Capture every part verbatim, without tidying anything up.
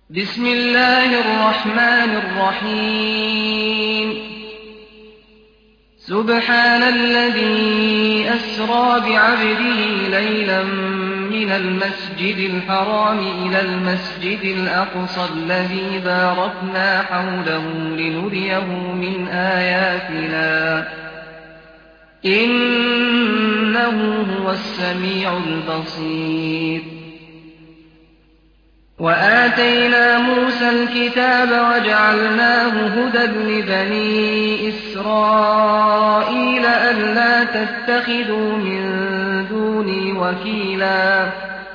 بسم الله الرحمن الرحيم سبحان الذي أسرى بعبده ليلا من المسجد الحرام إلى المسجد الأقصى الذي باركنا حوله لنريه من آياتنا إنه هو السميع البصير وآتينا موسى الكتاب وجعلناه هدى لبني إسرائيل ألا تتخذوا من دوني وكيلا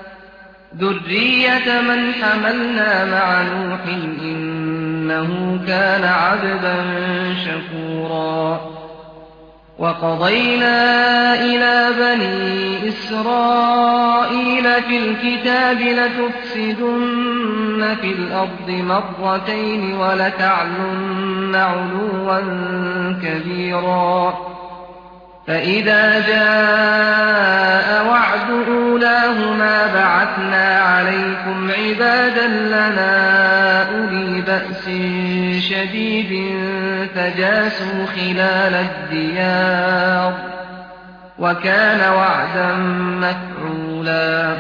ذرية من حملنا مع نوح إنه كان عبدا شكورا وقضينا إلى بني إسرائيل في الكتاب لتفسدن في الأرض مرتين ولتعلن علوا كبيرا فإذا جاء وعد أولاهما بعثنا عليكم عبادا لنا أولي بأس شديد فجاسوا خلال الديار وكان وعدا مفعولا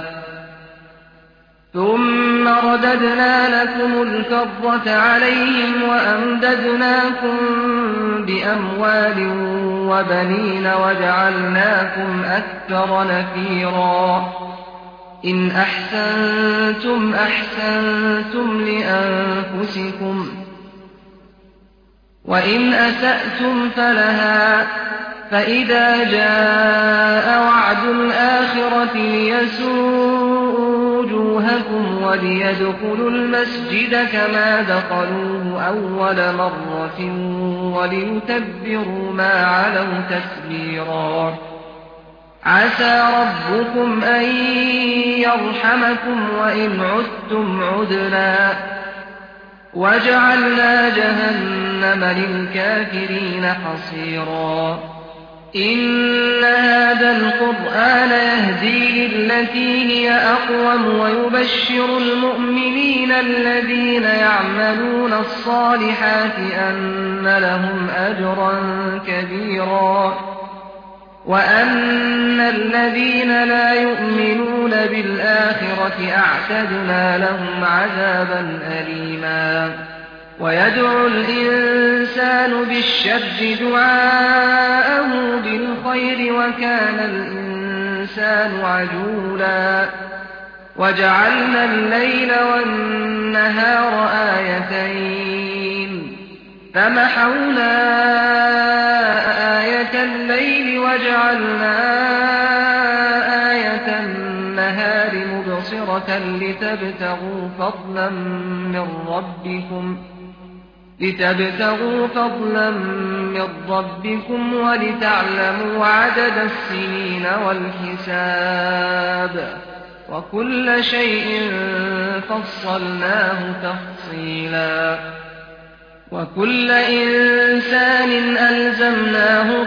ثم رددنا لكم الكرة عليهم وأمددناكم بأموال وبنين وجعلناكم أكثر نفيرا إن أحسنتم أحسنتم لأنفسكم وإن أسأتم فلها فإذا جاء وعد الآخرة ليسوءوا وجوهكم وليدخلوا المسجد كما دخلوه أول مرة وليتبروا ما علوا تتبيرا عسى ربكم أن يرحمكم وإن عدتم عدنا وجعلنا جهنم للكافرين حصيرا إن هذا القرآن يهدي للتي هي أقوم ويبشر المؤمنين الذين يعملون الصالحات أن لهم أجرا كبيرا وأن الذين لا يؤمنون بالآخرة أعتدنا لهم عذابا أليما ويدعو الإنسان بالشر دعاءه بالخير وكان الإنسان عجولا وجعلنا الليل والنهار آيتين فمحونا آية الليل وجعلنا آية النهار مبصرة لتبتغوا فضلا من ربكم لتبتغوا فضلا من ربكم ولتعلموا عدد السنين والحساب وكل شيء فصلناه تفصيلا وكل إنسان ألزمناه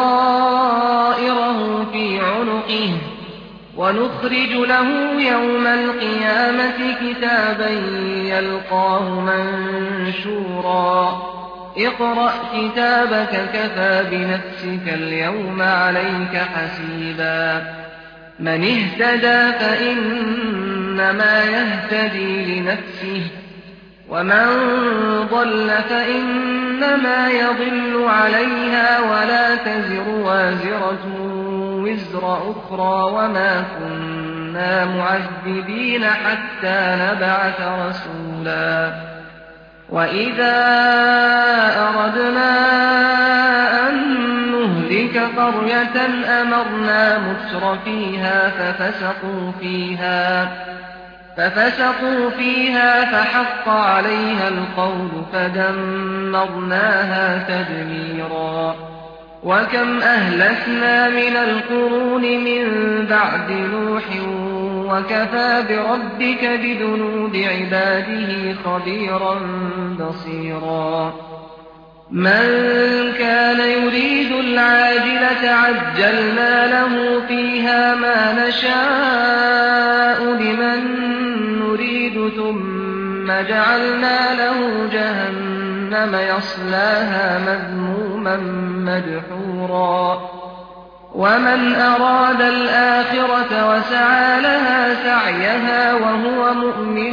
طائره في عنقه ونخرج له يوم القيامة كتابا يلقاه منشورا اقرأ كتابك كفى بنفسك اليوم عليك حسيبا من اهتدى فإنما يهتدي لنفسه ومن ضل فإنما يضل عليها ولا تزر وازرة وزر أخرى وما كنا معذبين حتى نبعث رسولا وإذا أردنا أن نهلك قرية أمرنا متر فيها ففسقوا فيها ففسقوا فيها فحق عليها القول فدمرناها تدميرا وكم أهلكنا من القرون من بعد نوح وكفى بربك بذنوب عباده خبيرا بصيرا من كان يريد العاجلة عجلنا له فيها ما نشاء لمن نريد ثم ثم جعلنا له جهنم يصلاها مذموما مدحورا ومن أراد الآخرة وسعى لها سعيها وهو مؤمن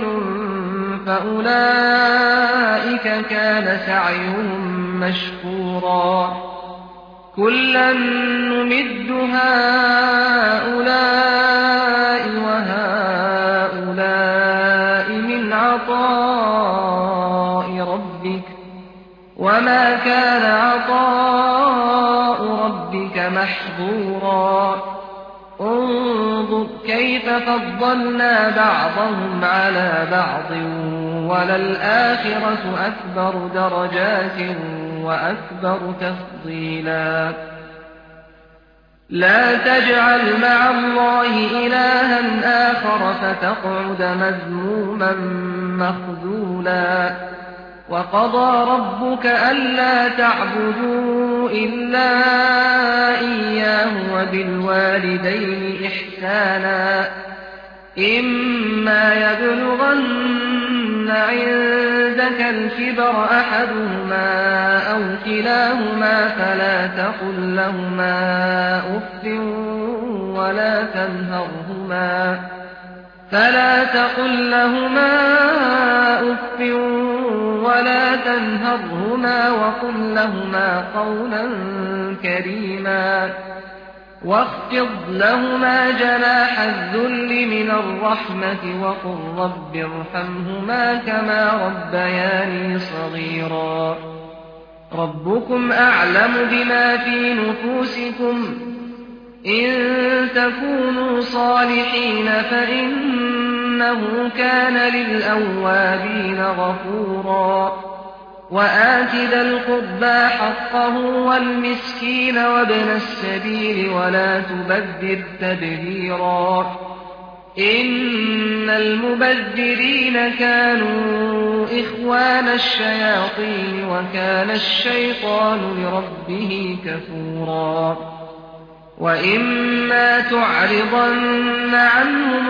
فأولئك كان سعيهم مشكورا كلا نمد هؤلاء وهؤلاء من عطاء ربك وما كان عطاء ربك محظورا انظر كيف فضلنا بعضهم على بعض وللآخرة أكبر درجات وأكبر تفضيلا لا تجعل مع الله إلها آخر فتقعد مذموما مخذولا وقضى ربك ألا تعبدوا إلا إياه وبالوالدين إحسانا إما يبلغن عندك الكبر أحدهما أو كلاهما فلا تقل لهما أف ولا تنهرهما فلا تقل لهما أف ولا تنهرهما وقل لهما قولا كريما واخفض لهما جناح الذل من الرحمة وقل رب ارحمهما كما ربياني صغيرا ربكم أعلم بما في نفوسكم إن تكونوا صالحين فإنه كان للأوابين غفورا وآت ذا القربى حقه والمسكين وابن السبيل ولا تبذر تبذيرا إن المبذرين كانوا إخوان الشياطين وكان الشيطان لربه كفورا وإما تعرضن عنهم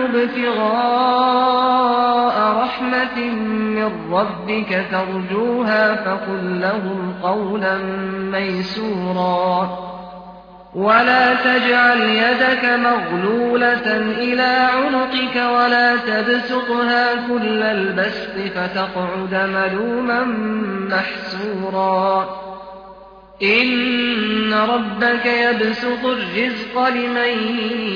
ابتغاء رحمة من ربك ترجوها فقل لهم قولا ميسورا ولا تجعل يدك مغلولة إلى عنقك ولا تبسطها كل البسط فتقعد ملوما محسورا إن ربك يبسط الرزق لمن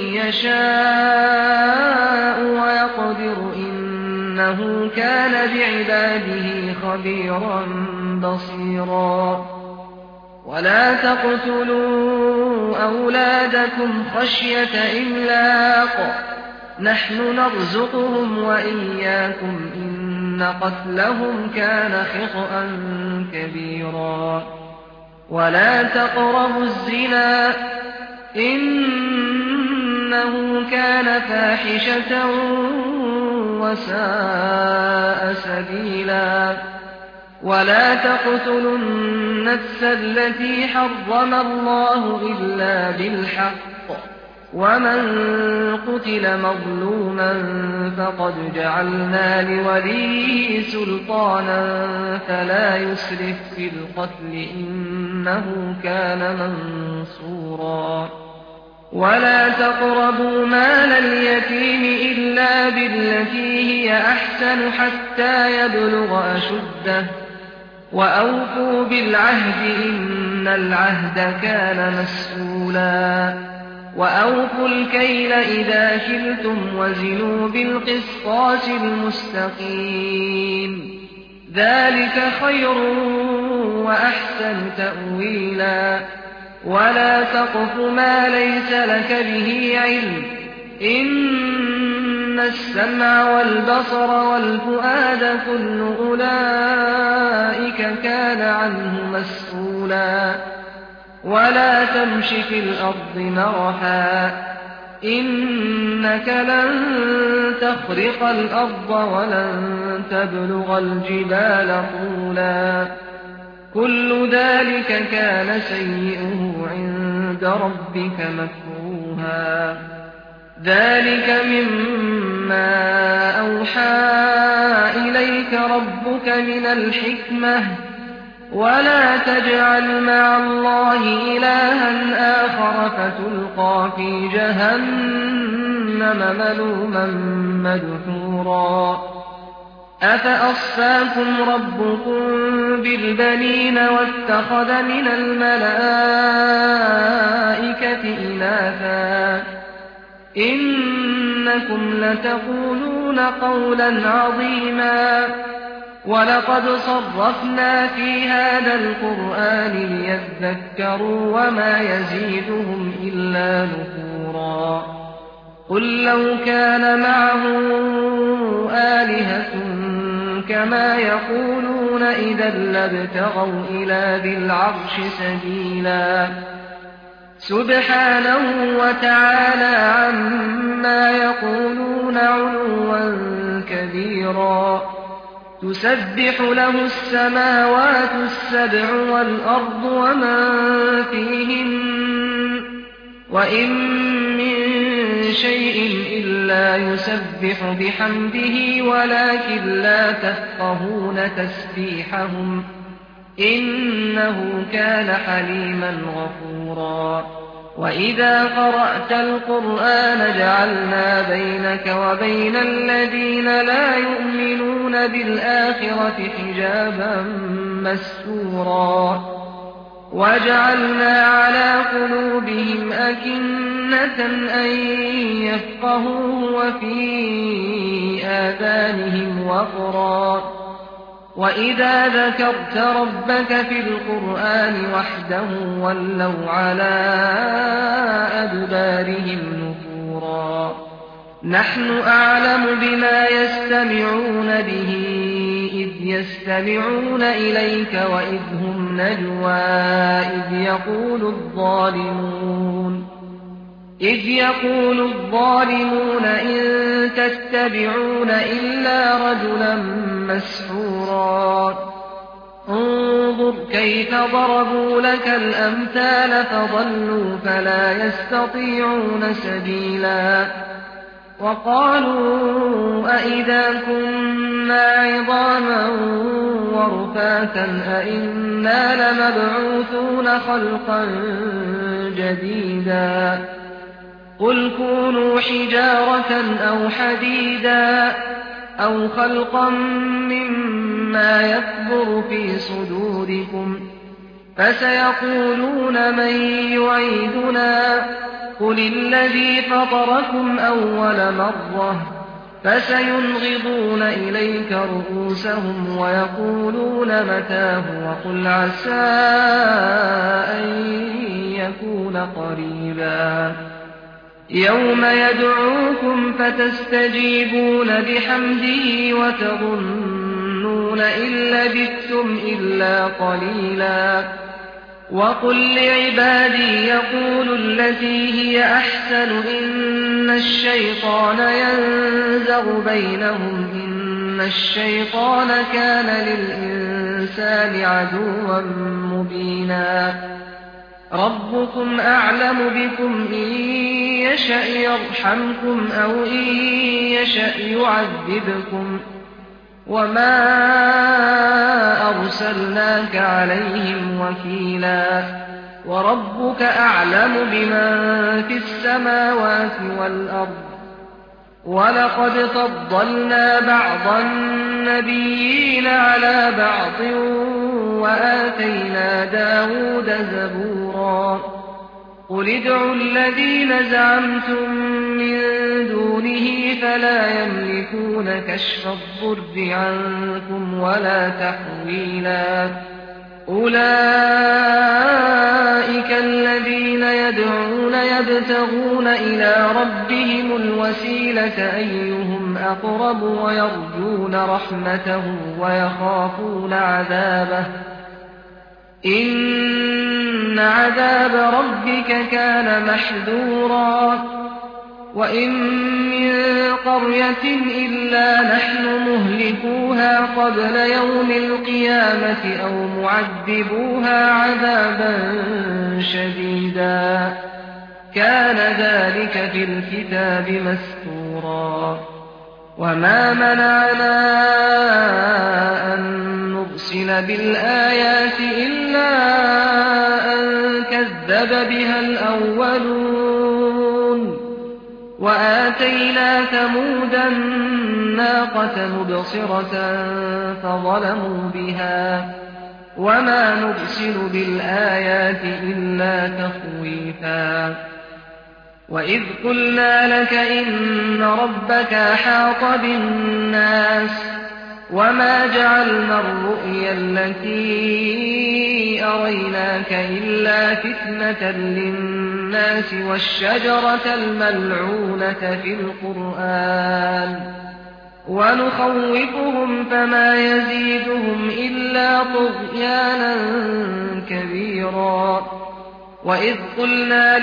يشاء ويقدر إنه كان بعباده خبيرا بصيرا ولا تقتلوا أولادكم خشية إملاق نحن نرزقهم وإياكم إن قتلهم كان خطأ كبيرا ولا تقربوا الزنا إنه كان فاحشة وساء سبيلا ولا تقتلوا النفس التي حرم الله إلا بالحق ومن قتل مظلوما فقد جعلنا لوليه سلطانا فلا يسرف في القتل إنه كان منصورا ولا تقربوا مال اليتيم إلا بالتي هي أحسن حتى يبلغ أشده وأوفوا بالعهد إن العهد كان مسؤولا وأوفوا الكيل إذا كلتم وزنوا بالقسطاس المستقيم ذلك خير وأحسن تأويلا ولا تقف ما ليس لك به علم إن السمع والبصر والفؤاد كل أولئك كان عنه مسؤولا ولا تمش في الأرض مرحا إنك لن تخرق الأرض ولن تبلغ الجبال طولا كل ذلك كان سيئه عند ربك مكروها ذلك مما أوحى إليك إليك ربك من الحكمة ولا تجعل مع الله إلها آخر فتلقى في جهنم ملوما مدحورا أفأصفاكم ربكم بالبنين واتخذ من الملائكة إناثا إنكم لتقولون قولا عظيما ولقد صرفنا في هذا القرآن ليذكروا وما يزيدهم إلا نفورا قل لو كان معه آلهة كما يقولون إذا لابتغوا إلى ذي العرش سبيلا سبحانه وتعالى عما يقولون علوا كبيرا تسبح له السماوات السبع والأرض ومن فيهن وإن من شيء إلا يسبح بحمده ولكن لا تفقهون تسبيحهم إنه كان حليما غفورا وإذا قرأت القرآن جعلنا بينك وبين الذين لا يؤمنون بالآخرة حجابا مستورا وجعلنا على قلوبهم أكنة أن يفقهوه وفي آذانهم وقرا وإذا ذكرت ربك في القرآن وحده ولوا على أدبارهم نفورا نحن أعلم بما يستمعون به إذ يستمعون إليك وإذ هم نجوى إذ يقول الظالمون إذ يقول الظالمون إن تتبعون إلا رجلا مسحورا انظر كيف ضربوا لك الأمثال فضلوا فلا يستطيعون سبيلا وقالوا أئذا كنا عظاما ورفاتا أئنا لمبعوثون خلقا جديدا قل كونوا حجارة أو حديدا أو خلقا مما يكبر في صدوركم فسيقولون من يعيدنا قل الذي فطركم أول مرة فسينغضون إليك رؤوسهم ويقولون متاه وقل عسى أن يكون قريبا يوم يدعوكم فتستجيبون بحمده وتظنون إن لبثتم إلا قليلا وقل لعبادي يقولوا التي هي أحسن إن الشيطان ينزغ بينهم إن الشيطان كان للإنسان عدوا مبينا ربكم أعلم بكم إن يشأ يرحمكم أو إن يشأ يعذبكم وما أرسلناك عليهم وكيلا وربك أعلم بمن في السماوات والأرض ولقد فضلنا بعض النبيين على بعض وآتينا داود زبورا قل ادعوا الذين زعمتم من دونه فلا يملكون كشف الضر عنكم ولا تحويلا أولئك الذين يدعون يبتغون إلى ربهم الوسيلة أيهم أقرب ويرجون رحمته ويخافون عذابه إن عذاب ربك كان محذورا وإن من قرية إلا نحن مهلكوها قبل يوم القيامة أو معذبوها عذابا شديدا كان ذلك في الكتاب مسطورا وما منعنا أن نرسل بالآيات إلا أن كذب بها الأولون وآتينا ثمود الناقة مبصرة فظلموا بها وما نرسل بالآيات إلا تخويفا وإذ قلنا لك إن ربك أحاط بالناس وما جعلنا الرؤيا التي أريناك إلا فتنة للناس والشجرة الملعونة في القرآن ونخوفهم فما يزيدهم إلا طغيانا كبيرا وإذ قلنا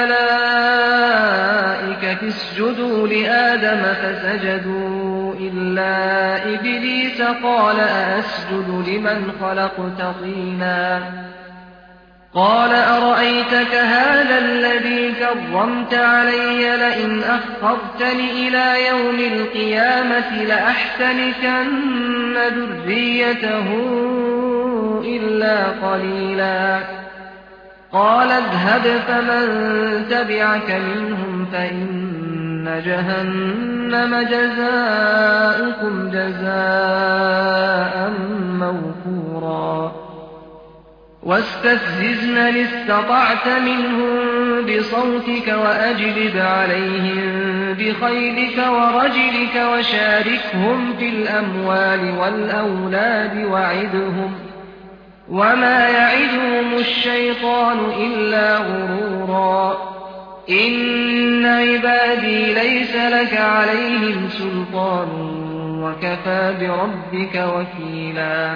للملائكة اسجدوا لآدم فسجدوا إلا إبليس قال أأسجد لمن خلقت طينا قال أرأيتك هذا الذي كرمت علي لئن أخرتني إلى يوم القيامة لأحتنكن ذريته إلا قليلا قال اذهب فمن تبعك منهم فإن جهنم جزاؤكم جزاء موفورا واستفزز من استطعت منهم بصوتك وأجلب عليهم بخيلك ورجلك وشاركهم في الأموال والأولاد وعدهم وما يعدهم الشيطان إلا غرورا إن عبادي ليس لك عليهم سلطان وكفى بربك وكيلا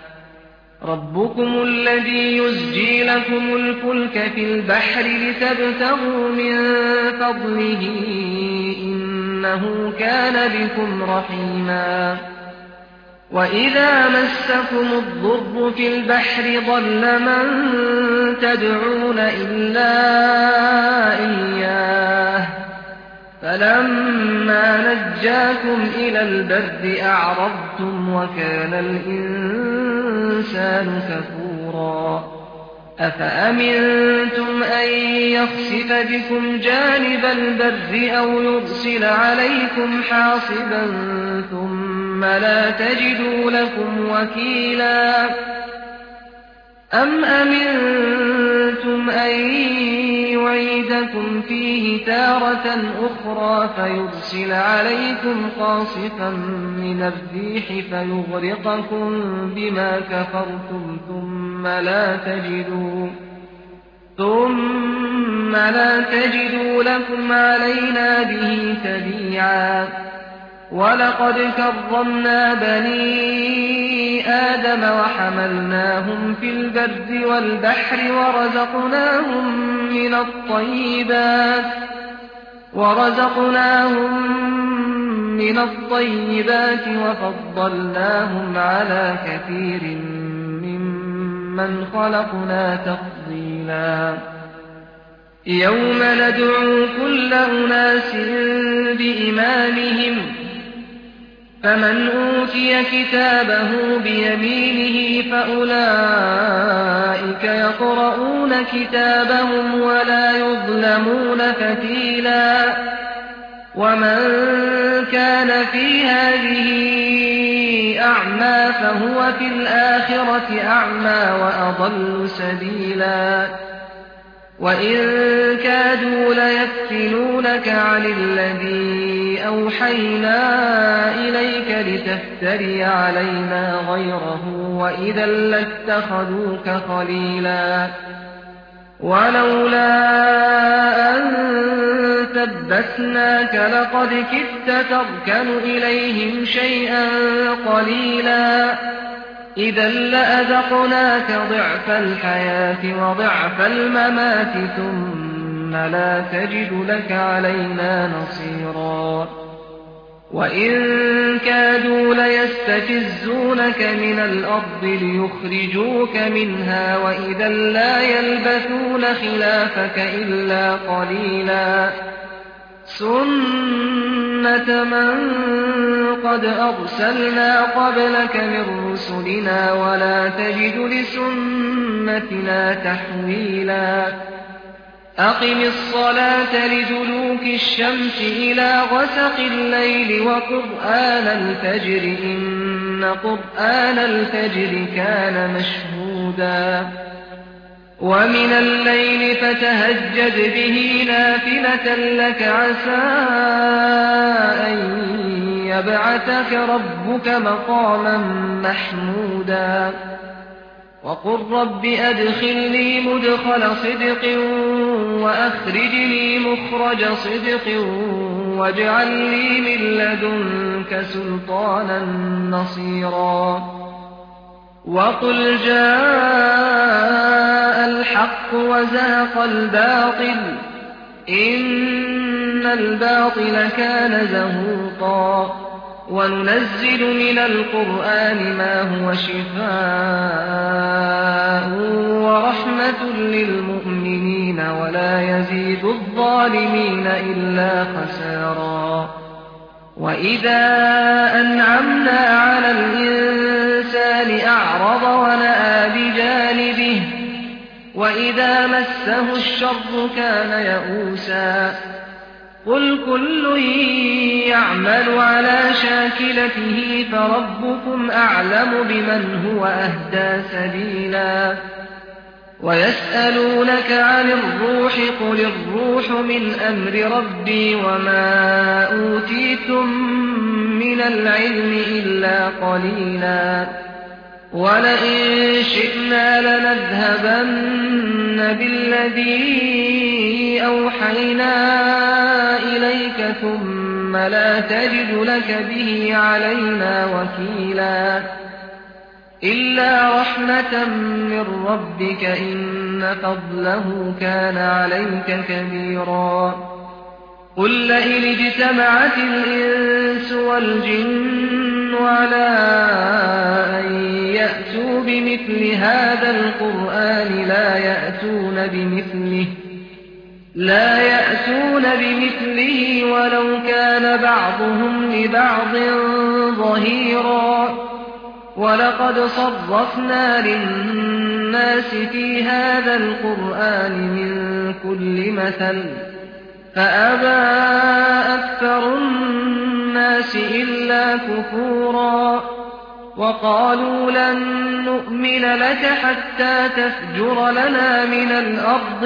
ربكم الذي يزجي لكم الفلك في البحر لتبتغوا من فضله إنه كان بكم رحيما وإذا مسكم الضر في البحر ضل من تدعون إلا إياه فلما نجاكم إلى البر أعرضتم وكان الإنسان كفورا أفأمنتم أن يخسف بكم جانب البر أو يرسل عليكم حاصبا ثم لا تجدوا لكم وكيلا أم أمنتم أن يعيدكم فيه تارة أخرى فيرسل عليكم قاصفا من الريح فيغرقكم بما كفرتم ثم لا تجدوا ثم لا تجدوا لكم علينا به تبيعا ولقد كرمنا بني آدم وحملناهم في البر والبحر ورزقناهم من الطيبات ورزقناهم من الطيبات وفضلناهم على كثير ممن خلقنا تفضيلا يوم ندعو كل أناس بإمامهم فمن أوتي كتابه بيمينه فأولئك يقرؤون كتابهم ولا يظلمون فتيلا ومن كان في هذه أعمى فهو في الآخرة أعمى وأضل سبيلا وإن كادوا ليفتنونك عن الذي أوحينا إليك لتفتري علينا غيره وإذا لاتخذوك خليلا ولولا أن ثبتناك لقد كدت تركن إليهم شيئا قليلا إذا لأذقناك ضعف الحياة وضعف الممات ثم لا تجد لك علينا نصيرا وإن كادوا ليستفزونك من الأرض ليخرجوك منها وإذا لا يلبثون خلافك إلا قليلا سُنَّةَ مَن قَدْ أَرْسَلْنَا قَبْلَكَ مِن رُّسُلِنَا وَلَا تَجِدُ لِسُنَّتِنَا تَحْوِيلًا أَقِمِ الصَّلَاةَ لِدُلُوكِ الشَّمْسِ إِلَىٰ غَسَقِ اللَّيْلِ وَقُرْآنَ الْفَجْرِ ۖ إِنَّ قُرْآنَ الْفَجْرِ كَانَ مَشْهُودًا وَمِنَ اللَّيْلِ فَتَهَجَّدْ بِهِ نَافِلَةً لَّكَ عَسَىٰ أَن يَبْعَثَكَ رَبُّكَ مَقَامًا مَّحْمُودًا وَقُل رَّبِّ أَدْخِلْنِي مُدْخَلَ صِدْقٍ وَأَخْرِجْنِي مُخْرَجَ صِدْقٍ وَاجْعَل لِّي مِن لَّدُنكَ سُلْطَانًا نَّصِيرًا وَقُلْ جَاءَ الْحَقُّ وَزَهَقَ الْبَاطِلُ ۚ إِنَّ الْبَاطِلَ كَانَ زَهُوقًا وَنُنَزِّلُ مِنَ الْقُرْآنِ مَا هُوَ شِفَاءٌ وَرَحْمَةٌ لِّلْمُؤْمِنِينَ وَلَا يَزِيدُ الظَّالِمِينَ إِلَّا خَسَارًا وَإِذَا أَنْعَمْنَا عَلَى الْإِنسَانِ أَعْرَضَ وَنَأَىٰ بِجَانِبِهِ وَإِذَا مَسَّهُ الشَّرُّ كَانَ يَئُوسًا قُلْ كُلٌّ يَعْمَلُ عَلَىٰ شَاكِلَتِهِ فَرَبُّكُمْ أَعْلَمُ بِمَنْ هُوَ أَهْدَىٰ سَبِيلًا وَيَسْأَلُونَكَ عَنِ الرُّوحِ قُلِ الرُّوحُ مِنْ أَمْرِ رَبِّي وَمَا أُوتِيتُم مِّنَ الْعِلْمِ إِلَّا قَلِيلًا وَلَئِن شِئْنَا لَنَذْهَبَنَّ بِالَّذِي أَوْحَيْنَا إِلَيْكَ ثُمَّ لَا تَجِدُ لَكَ بِهِ عَلَيْنَا وَكِيلًا إِلَّا رَحْمَةً مِّن رَّبِّكَ إِنَّ فَضْلَهُ كَانَ عَلَيْكَ كَبِيرًا قُل لَّئِنِ اجْتَمَعَتِ الْإِنسُ وَالْجِنُّ عَلَىٰ أَن يَأْتُوا بِمِثْلِ هَٰذَا الْقُرْآنِ لَا يَأْتُونَ بِمِثْلِهِ لا يأتون بمثله وَلَوْ كَانَ بَعْضُهُمْ لِبَعْضٍ ظَهِيرًا وَلَقَدْ صَرَّفْنَا لِلنَّاسِ فِي هَٰذَا الْقُرْآنِ مِن كُلِّ مَثَلٍ فَأَبَىٰ أَكْثَرُ النَّاسِ إِلَّا كُفُورًا وَقَالُوا لَن نُّؤْمِنَ لَكَ حَتَّىٰ تَفْجُرَ لَنَا مِنَ الْأَرْضِ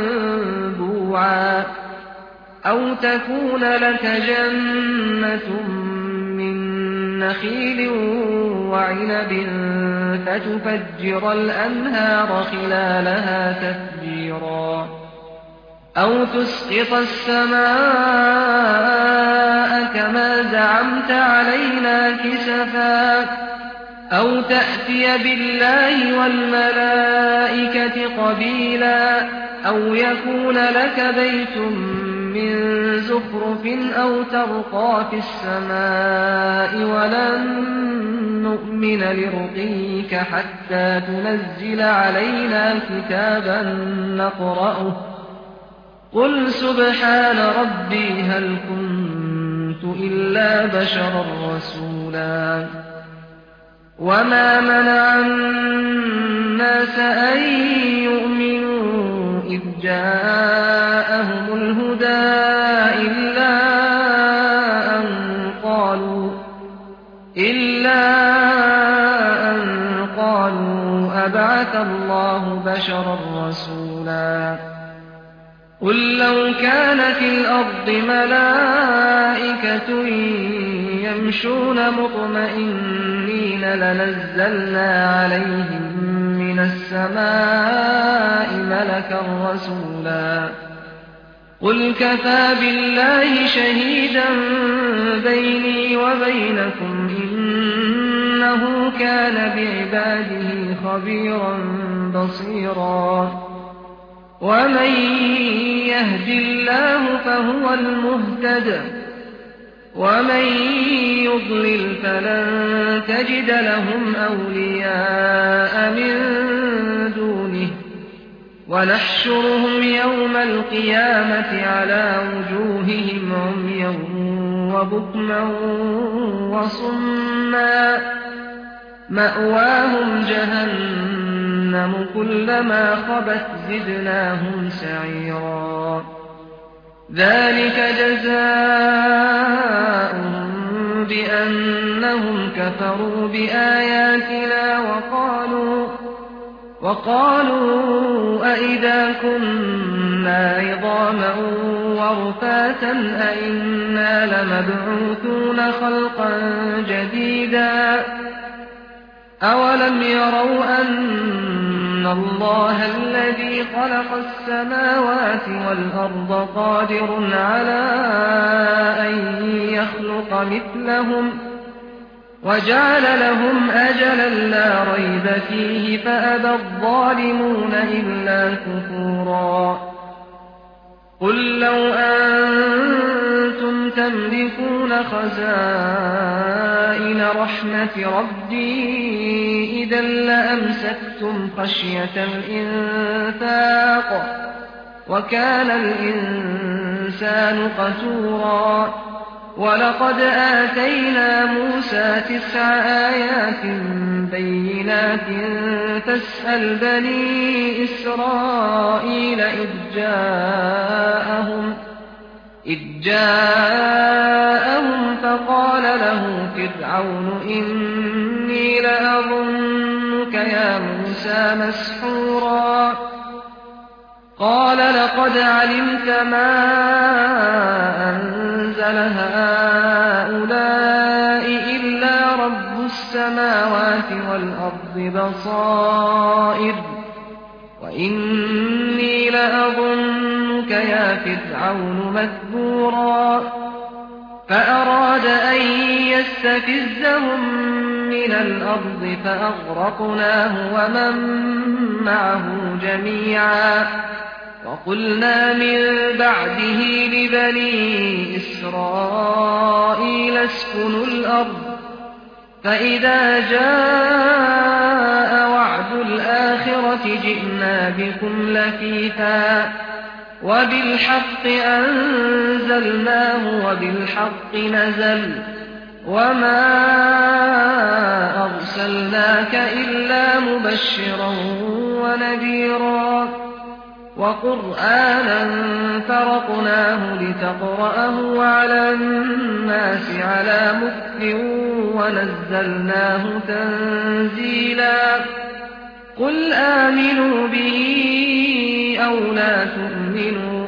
يَنبُوعًا أَوْ تَكُونَ لَكَ جَنَّةٌ مِّن نَّخِيلٍ وَعِنَبٍ فَتُفَجِّرَ الْأَنْهَارَ خِلَالَهَا تَفْجِيرًا أَوْ تُسْقِطَ السَّمَاءَ كَمَا زَعَمْتَ عَلَيْنَا كِسَفًا أَوْ تَأْتِيَ بِاللَّهِ وَالْمَلَائِكَةِ قَبِيلًا أَوْ يَكُونَ لَكَ بَيْتٌ مِّن زُخْرُفٍ أَوْ تَرْقَىٰ فِي السَّمَاءِ وَلَن نُّؤْمِنَ لِرُقِيِّكَ حَتَّىٰ تُنَزِّلَ عَلَيْنَا كِتَابًا نَّقْرَؤُهُ قُلْ سُبْحَانَ رَبِّي هَلْ كُنتُ إِلَّا بَشَرًا رَّسُولًا وَمَا مَنَعَ النَّاسَ أَن يُؤْمِنُوا إِذْ جَاءَهُمُ الْهُدَىٰ إِلَّا أَن قَالُوا إِلَّا أَن قَالُوا أَبَعَثَ اللَّهُ بَشَرًا رَّسُولًا قُل لَّوْ كَانَ فِي الْأَرْضِ مَلَائِكَةٌ يَمْشُونَ مُطْمَئِنِّينَ لَنَزَّلْنَا عَلَيْهِم مِّنَ السَّمَاءِ مَلَكًا رَّسُولًا قُلْ كَفَىٰ بِاللَّهِ شَهِيدًا بَيْنِي وَبَيْنَكُمْ إِنَّهُ كَانَ بِعِبَادِهِ خَبِيرًا بَصِيرًا وَمَن يَهْدِ اللَّهُ فَهُوَ الْمُهْتَدِ وَمَن يُضْلِلْ فَلَن تَجِدَ لَهُمْ أَوْلِيَاءَ مِن دُونِهِ ونحشرهم يوم القيامة على وجوههم عميا وبكما وصما مأواهم جهنم كلما خبت زدناهم سعيرا ذلك جزاؤهم بأنهم كفروا بآياتنا وقالوا وقالوا أئذا كنا عظاما ورفاتا أئنا لمبعوثون خلقا جديدا أولم يروا أن الله الذي خلق السماوات والأرض قادر على أن يخلق مثلهم وجعل لهم أجلا لا ريب فيه فأبى الظالمون إلا كفورا قل لو أنتم تملكون خزائن رحمة ربي إذا لأمسكتم خشية الإنفاق وكان الإنسان قتورا ولقد آتينا موسى تسع آيات بينات فاسأل بني إسرائيل إذ جاءهم إذ جاءهم فقال له فرعون إني لأظنك يا موسى مسحورا قال لقد علمت ما أنزل هؤلاء إلا رب السماوات والأرض بصائر وإني لأظنك يا فرعون مذبورا فأراد أن يستفزهم من الأرض فأغرقناه ومن معه جميعا وقلنا من بعده لبني إسرائيل اسكنوا الأرض فإذا جاء وعد الآخرة جئنا بكم لفيفا وبالحق أنزلناه وبالحق نزل وما أرسلناك إلا مبشرا ونذيرا وقرآنا فرقناه لتقرأه على الناس على مكث ونزلناه تنزيلا قل آمنوا به أو لا تؤمنوا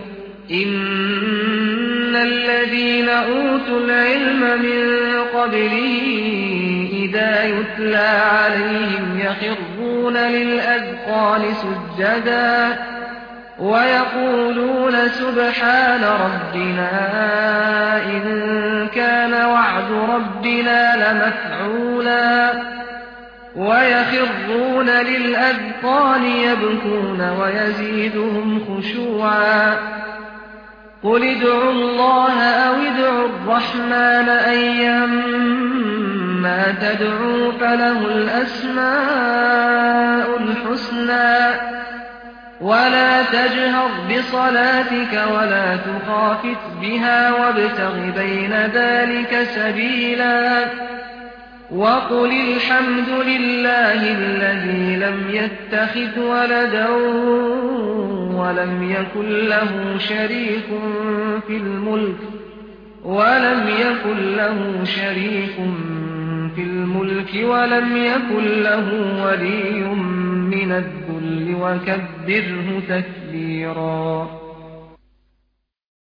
إن الذين أوتوا العلم من قبله إذا يتلى عليهم يخرون للأذقان سجدا ويقولون سبحان ربنا إن كان وعد ربنا لمفعولا ويخرون للأذقان يبكون ويزيدهم خشوعا قل ادعوا الله أو ادعوا الرحمن أيما تدعوا فله الأسماء الحسنى ولا تجهر بصلاتك ولا تخافت بها وابتغ بين ذلك سبيلا وقل الحمد لله الذي لم يتخذ ولدا ولم يكن له شريك في الملك ولم يكن له شريك في الملك ولم يكن له ولي من الذل وكبره تكبيرا